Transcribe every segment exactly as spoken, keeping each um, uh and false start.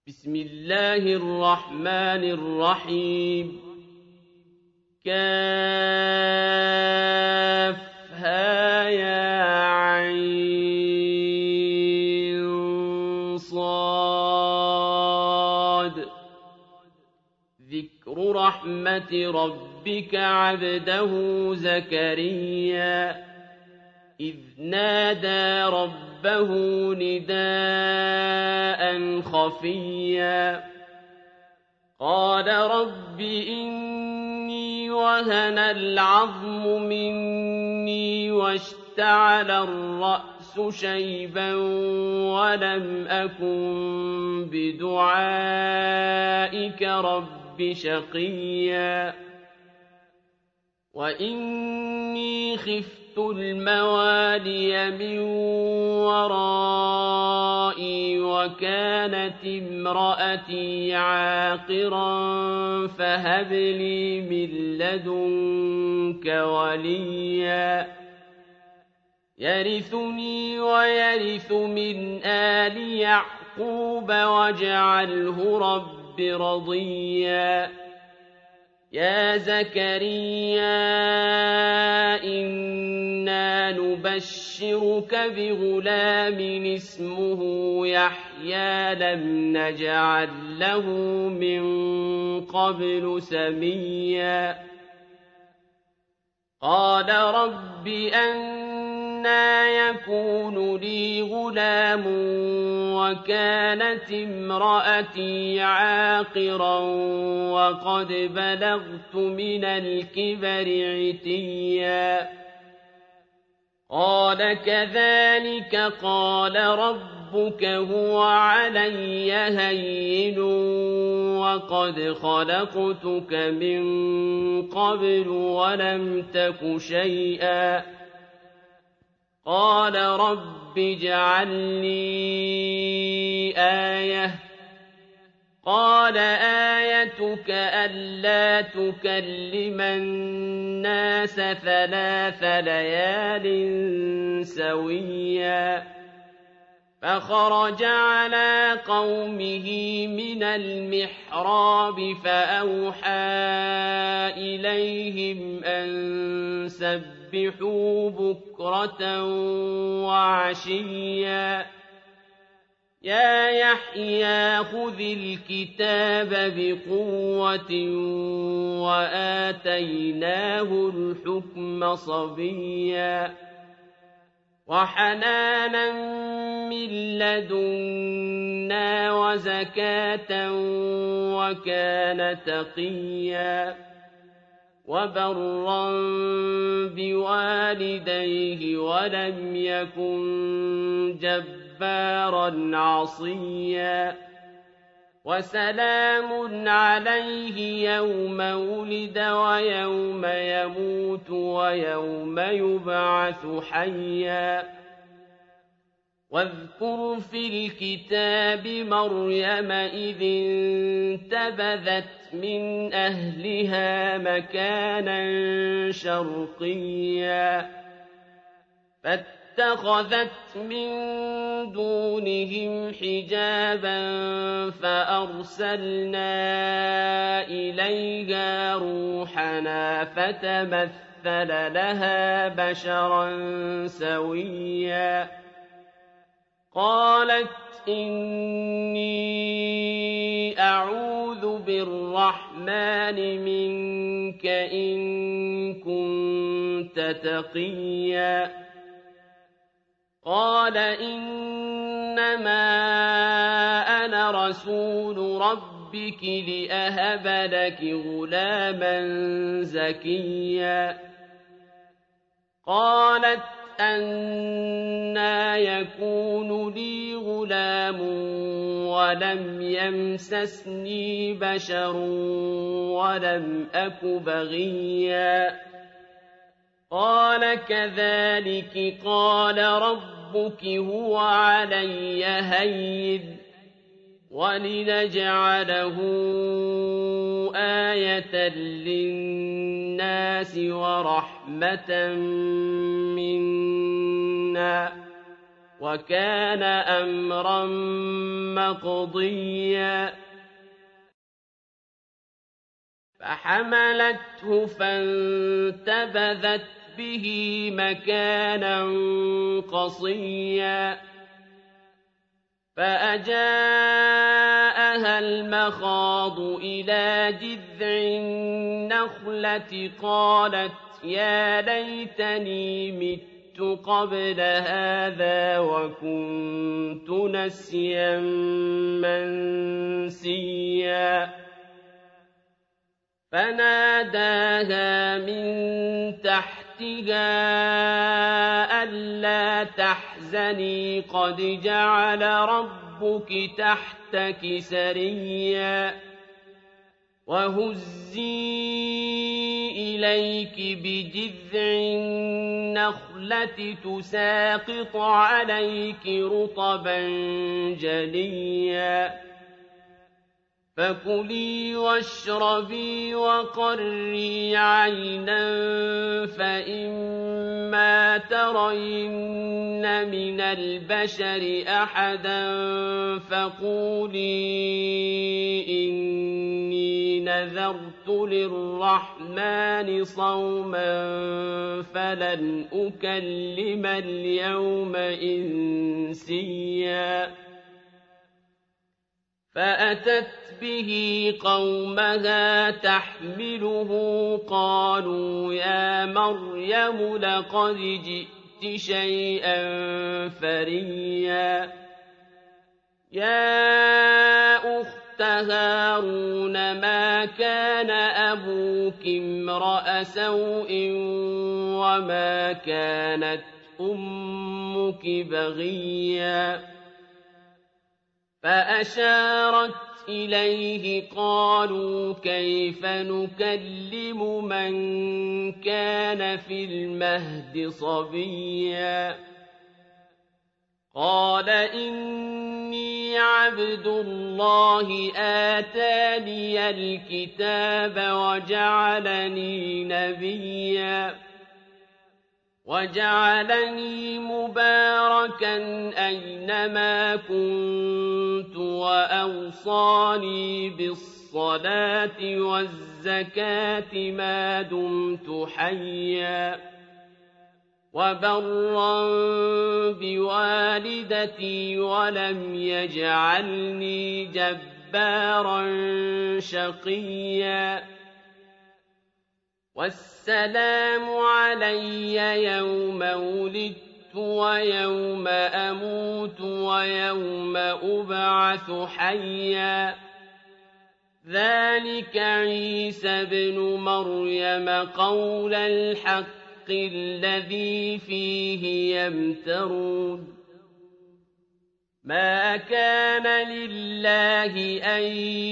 بسم الله الرحمن الرحيم كافها يا عين صاد ذكر رحمة ربك عبده زكريا إذ نادى ربه نداء خفيا قال رب إني وهن العظم مني واشتعل الرأس شيبا ولم أكن بدعائك رب شقيا وإني خفت الموالي من ورائي وكانت امرأتي عاقرا فهب لي من لدنك وليا يرثني ويرث من آل يعقوب واجعله رب رضيا يا زكريا إنا نبشرك بغلام اسمه يحيى لم نجعل له من قبل سميا قال رب أنى يكون لي غلام وكانت امرأتي عاقرا وقد بلغت من الكبر عتيا قال كذلك قال ربك هو علي هين وقد خلقتك من قبل ولم تك شيئا قال رب اجعل لي آية قال آيتك ألا تكلم الناس ثلاث ليال سويا فخرج على قومه من المحراب فأوحى إليهم أن سبحوا بكرة وعشيا يا يحيى خذ الكتاب بقوة وآتيناه الحكم صبيا وحنانا من لدنا وزكاة وكان تقيا وبرا بوالديه ولم يكن جبارا عصيا وسلام عليه يوم ولد ويوم يموت ويوم يبعث حيا واذكر في الكتاب مريم إذ انتبذت من أهلها مكانا شرقيا فاتخذت من دونهم حجابا فأرسلنا إليها روحنا فتمثل لها بشرا سويا قالت إني أعوذ بالرحمن منك إن كنت تقيا قال إنما أنا رسول ربك لأهب لك غلاما زكيا قالت أنى يكون لي غلام ولم يمسسني بشر ولم أك بغيا قال كذلك قال ربك هو علي هين ولنجعله آية للناس الناس ورحمة منا وكان أمرا مقضيا فحملته فانتبذت به مكانا قصيا فأجاءها المخاض إلى جذع النخلة قالت يا ليتني مت قبل هذا وكنت نسيا منسيا فناداها من تحتها ألا تحزني قد جعل ربك تحتك سريا وهزي إليك بجذع النخلة تساقط عليك رطبا جنيا فكلي واشربي وقري عينا فإما ترين من البشر أحدا فقولي إني نذرت للرحمن صوما فلن أكلم اليوم إنسيا فأتت به قومها تحمله قالوا يا مريم لقد جئت شيئا فريا يا أخت هارون ما كان أبوك امرأ سوء وما كانت أمك بغيا فأشارت إليه قالوا كيف نكلم من كان في المهد صبيا قال إني عبد الله آتاني الكتاب وجعلني نبيا وجعلني مباركا أينما كنت وأوصاني بالصلاة والزكاة ما دمت حيا وبرا بوالدتي ولم يجعلني جبارا شقيا والسلام علي يوم ولدت ويوم أموت ويوم أبعث حيا ذلك عيسى بن مريم قول الحق الذي فيه يمترون ما كان لله أن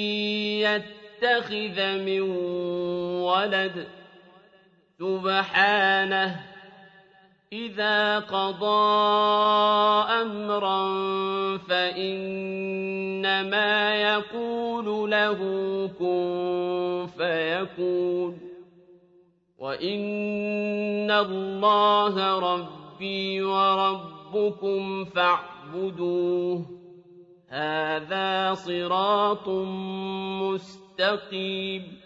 يتخذ من ولد سبحانه إذا قضى أمرا فإنما يقول له كن فيكون وإن الله ربي وربكم فاعبدوه هذا صراط مستقيم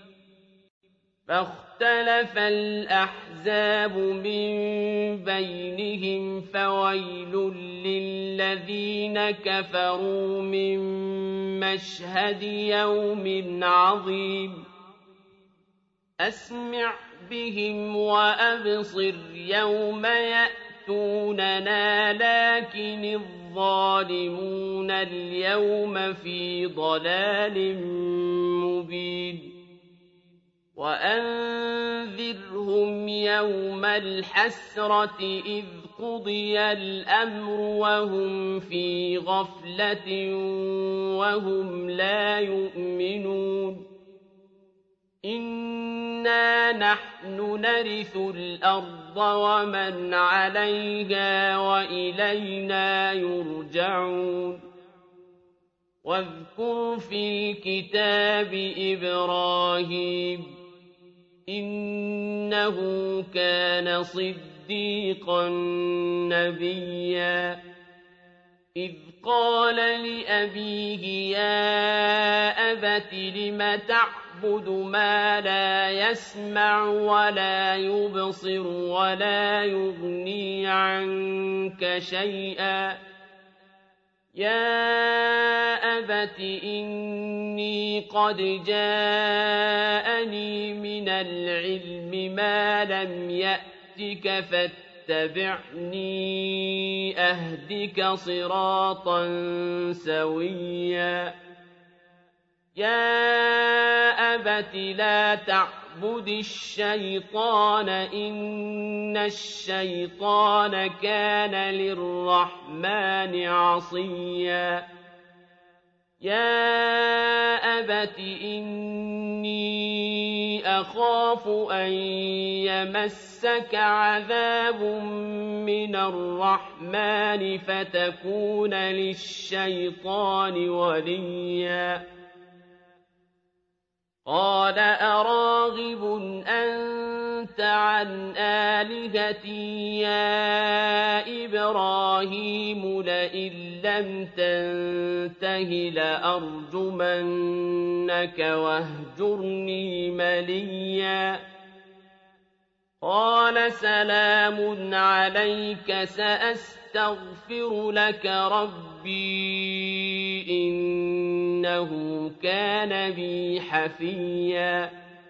فاختلف الأحزاب من بينهم فويل للذين كفروا من مشهد يوم عظيم أسمع بهم وأبصر يوم يأتوننا لكن الظالمون اليوم في ضلال مبين وأنذرهم يوم الحسرة إذ قضي الأمر وهم في غفلة وهم لا يؤمنون إنا نحن نرث الأرض ومن عليها وإلينا يرجعون واذكر في الكتاب إبراهيم إنه كان صديقا نبيا إذ قال لأبيه يا أبت لم تعبد ما لا يسمع ولا يبصر ولا يغني عنك شيئا يا أبت إني قد جاءني من العلم ما لم يأتك فاتبعني أهدك صراطا سويا يا أبت لا تعبد الشيطان إن الشيطان كان للرحمن عصيا يا أبت إني أخاف أن يمسك عذاب من الرحمن فتكون للشيطان وليا قال أراغب أنت عن آلهتي يا إبراهيم لئن لم تنته لأرجمنك واهجرني مليا قال سلام عليك سأستغفر لك ربي إنه كان بي حفيا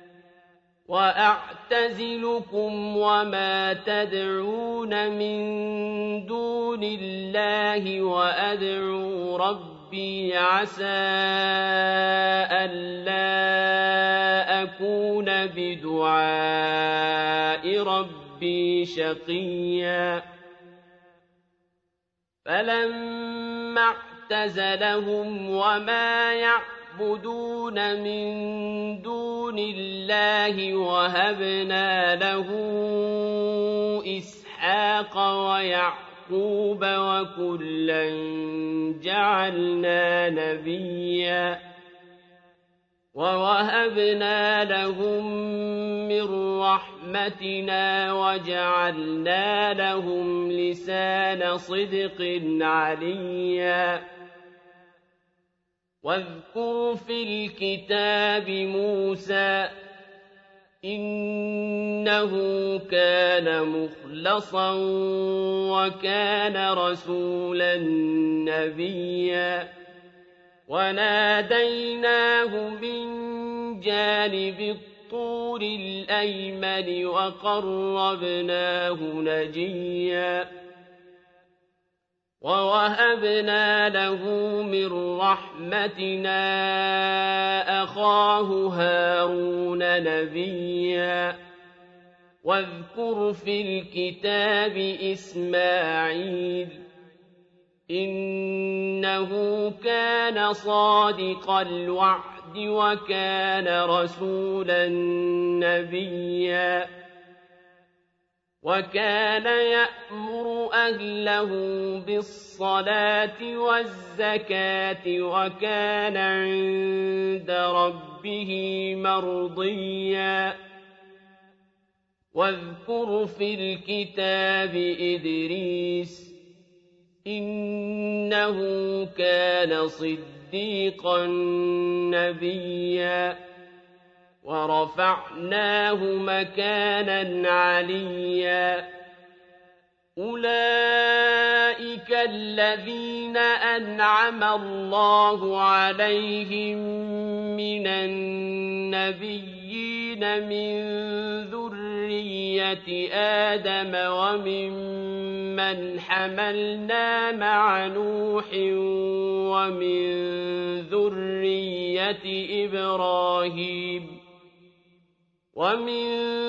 وأعتزلكم وما تدعون من دون الله وأدعو ربي عسى ألا أكون بدعاء ربي شقيا فلما اعتزلهم وما يعبدون من دون الله وهبنا له إسحاق ويعقوب وكلا جعلنا نبيا ووهبنا لهم من رحمتنا وجعلنا لهم لسان صدق عليا واذكر في الكتاب موسى إنه كان مخلصا وكان رسولا نبيا وناديناه من جانب الطور الأيمن وقربناه نجيا ووهبنا له من رحمتنا أخاه هارون نبيا واذكر في الكتاب إسماعيل إنه كان صادق الوعد وكان رسولا نبيا وكان يأمر أهله بالصلاة والزكاة وكان عند ربه مرضيا واذكر في الكتاب إدريس إنه كان صديقا نبيا ورفعناه مكانا عليا أولئك الذين أنعم الله عليهم من النبيين من ذرية آدم وممن حملنا مع نوح ومن ذرية إبراهيم ومن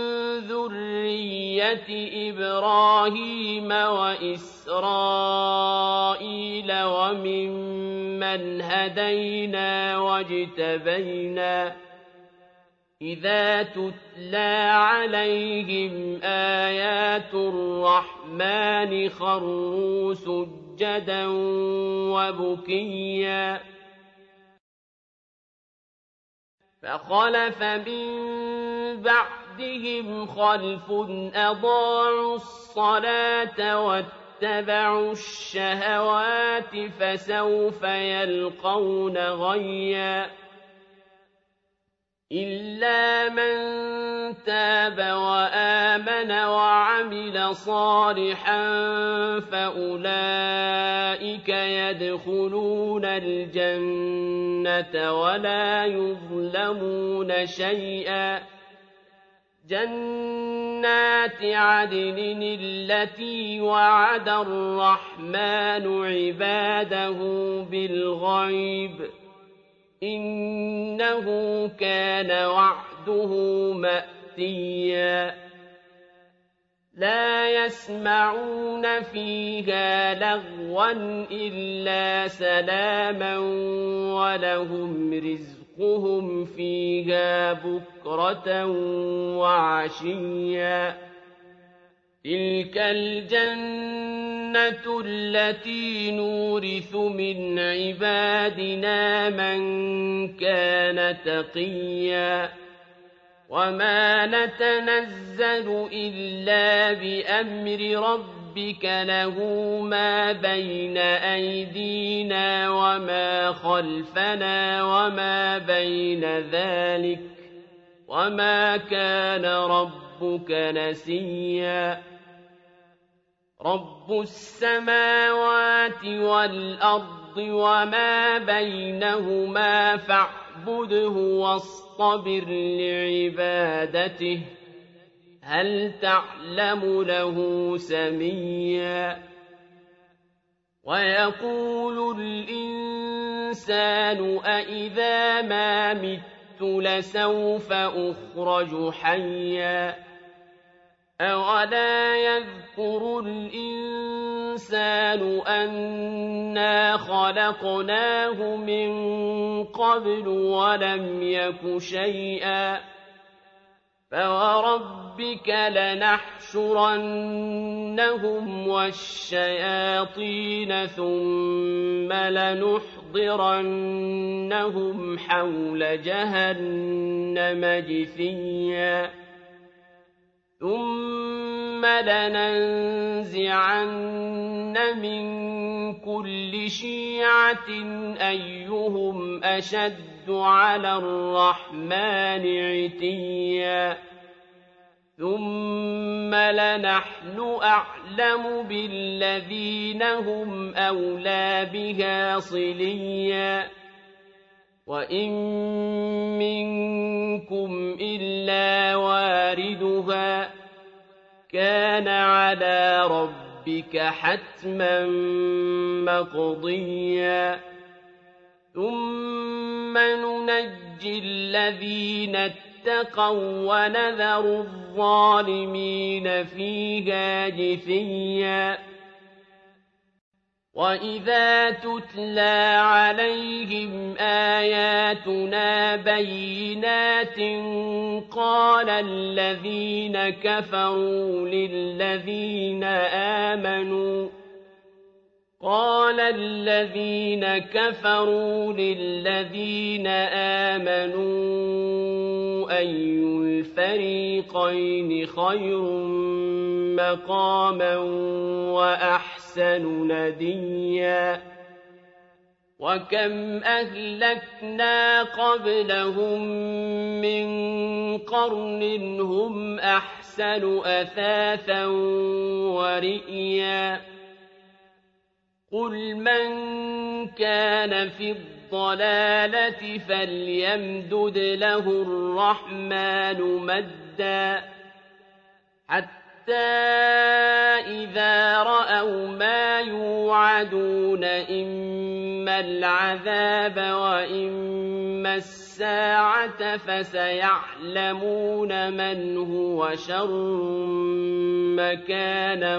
ذرية إبراهيم وإسرائيل وممن هدينا واجتبينا إذا تتلى عليهم آيات الرحمن خروا سجدا وبكيا فخلف من بعدهم خلف أضاعوا الصلاة واتبعوا واتبعوا الشهوات فسوف يلقون غيا إلا من تاب وآمن وعمل صالحا فأولئك يدخلون الجنة ولا يظلمون شيئا جنات عدن التي وعد الرحمن عباده بالغيب إنه كان وعده مأتيا لا يسمعون فيها لغوا إلا سلاما ولهم رزقهم فيها بكرة وعشيا تلك الجنة التي نورث من عبادنا من كان تقيا وما نتنزل إلا بأمر ربك له ما بين أيدينا وما خلفنا وما بين ذلك وما كان ربك نسيا رب السماوات والأرض وما بينهما فاعبده واصطبر لعبادته هل تعلم له سميا ويقول الإنسان أإذا ما مت لسوف أخرج حيا أولا يذكر الإنسان أنا خلقناه من قبل ولم يك شيئا فوربك لنحشرنهم والشياطين ثم لنحضرنهم حول جهنم جثيا ثم لننزعن من كل شيعة أيهم أشد على الرحمن عتيا ثم لنحن أعلم بالذين هم أولى بها صليا وإن منكم إلا واردها كان على ربك حتما مقضيا ثم ننجي الذين اتقوا ونذر الظالمين فيها جثيا وإذا تتلى عليهم آياتنا بينات قال الذين كفروا للذين آمنوا قال الذين كفروا للذين آمنوا أي الفريقين خير مقاما وأحسن نديا وكم أهلكنا قبلهم من قرن هم أحسن أثاثا ورئيا قل من كان في الضلالة فليمدد له الرحمن مدا حتى إذا رأوا ما يوعدون إما العذاب وإما الساعة فسيعلمون من هو شر مكانا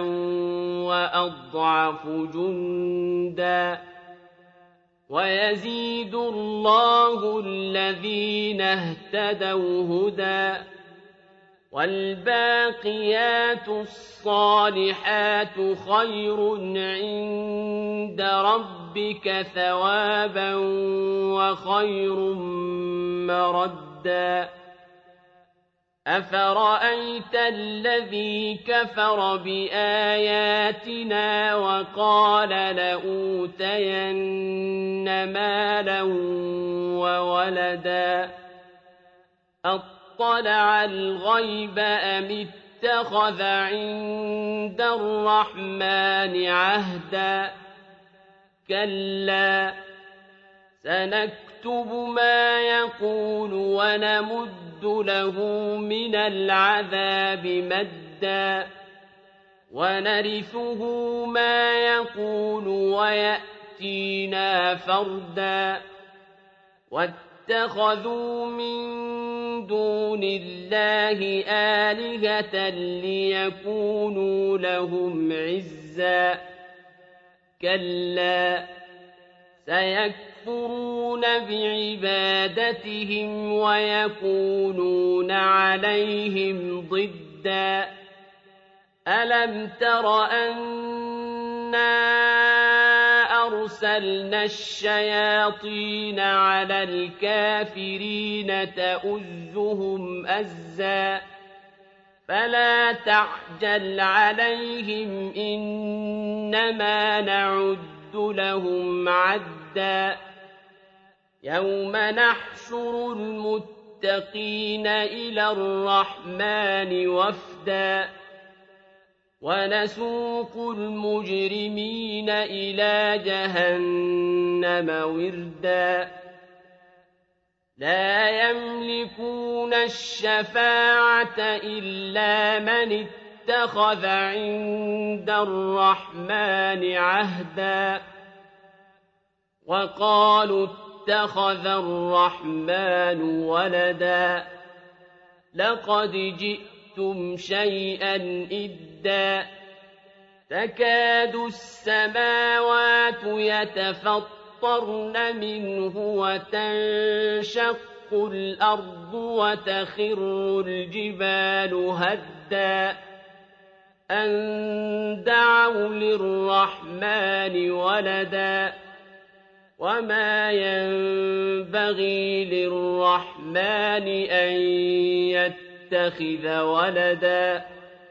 وأضعف جندا ويزيد الله الذين اهتدوا هدى والباقيات الصالحات خير عند ربك ثوابا وخير مردا أفرأيت الذي كفر بآياتنا وقال لأوتين مالا وولدا أطلع الغيب أم اتخذ عند الرحمن عهدا كلا سنكتب ما يقول ونمد له من العذاب مدا ونرثه ما يقول ويأتينا فردا واتخذوا من دون الله آلهة ليكونوا لهم عزا كلا سيكفرون بعبادتهم ويكونون عليهم ضدا ألم تر أنا أرسلنا الشياطين على الكافرين تؤزهم أزا فلا تعجل عليهم إنما نعد لهم عدا يوم نحشر المتقين إلى الرحمن وفدا ونسوق المجرمين إلى جهنم وردا لا يملكون الشفاعة إلا من اتخذ عند الرحمن عهدا وقالوا اتخذ الرحمن ولدا لقد جئتم شيئا إدا تكاد السماوات يتفطرن منه وتنشق الأرض وتخر الجبال هدا أن دعوا للرحمن ولدا وما ينبغي للرحمن أن يتخذ ولدا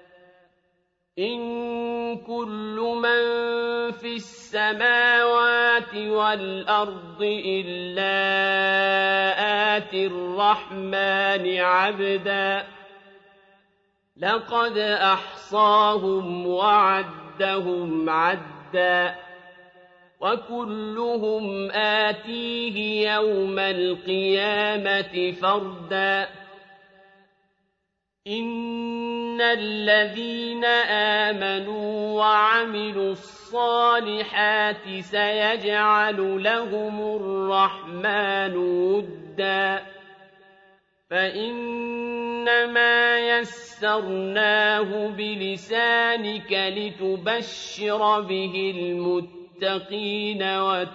إن كل من في السماوات والأرض إلا آتي الرحمن عبدا لقد أحصاهم وعدهم عدا وكلهم آتيه يوم القيامة فردا إن الذين آمنوا وعملوا الصالحات سيجعل لهم الرحمن ودا فإنما يسرناه بلسانك لتبشر به المتقين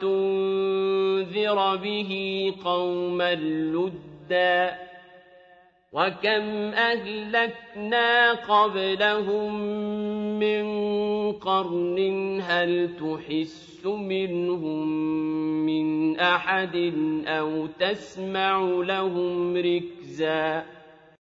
وتنذر به قوما لدا وكم أهلكنا قبلهم من قرن هل تحس منهم من أحد أو تسمع لهم ركزا